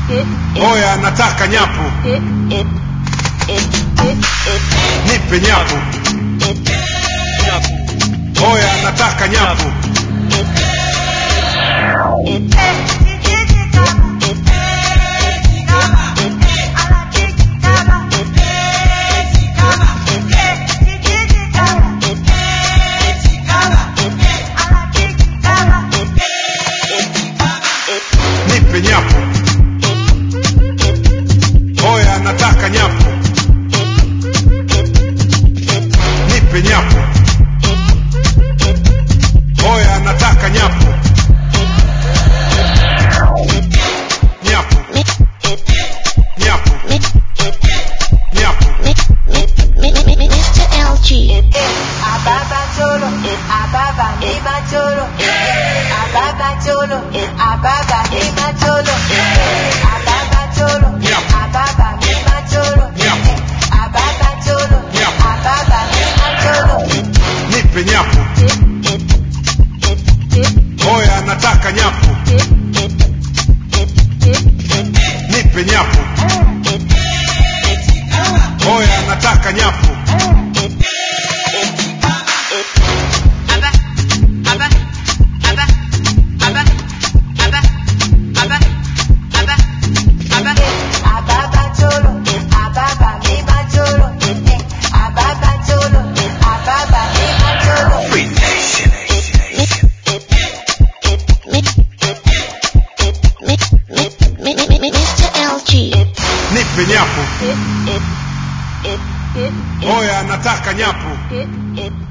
Oya nataka nyapo. Nipe nyapo. Oya nataka nyapo. Nipe nyapo. Oya nataka nyapo. Nipe nyapo. Oya nataka nyapo. Nyapo. Nyapo. Nyapo. Mr. LG. Ababa cholo, ababa mima cholo, ababa cholo, ababa mima cholo, ababa cholo, ababa mima cholo, ababa cholo, ababa mima cholo. Nipe nyapo. Oya nataka nyapo. Nipe nyapo. Oya nataka nyapo. Ababa cholo, ababa mima cholo, ababa cholo, ababa mima cholo. Mr. LG. Nipe nyapo. Oya nataka nyapo.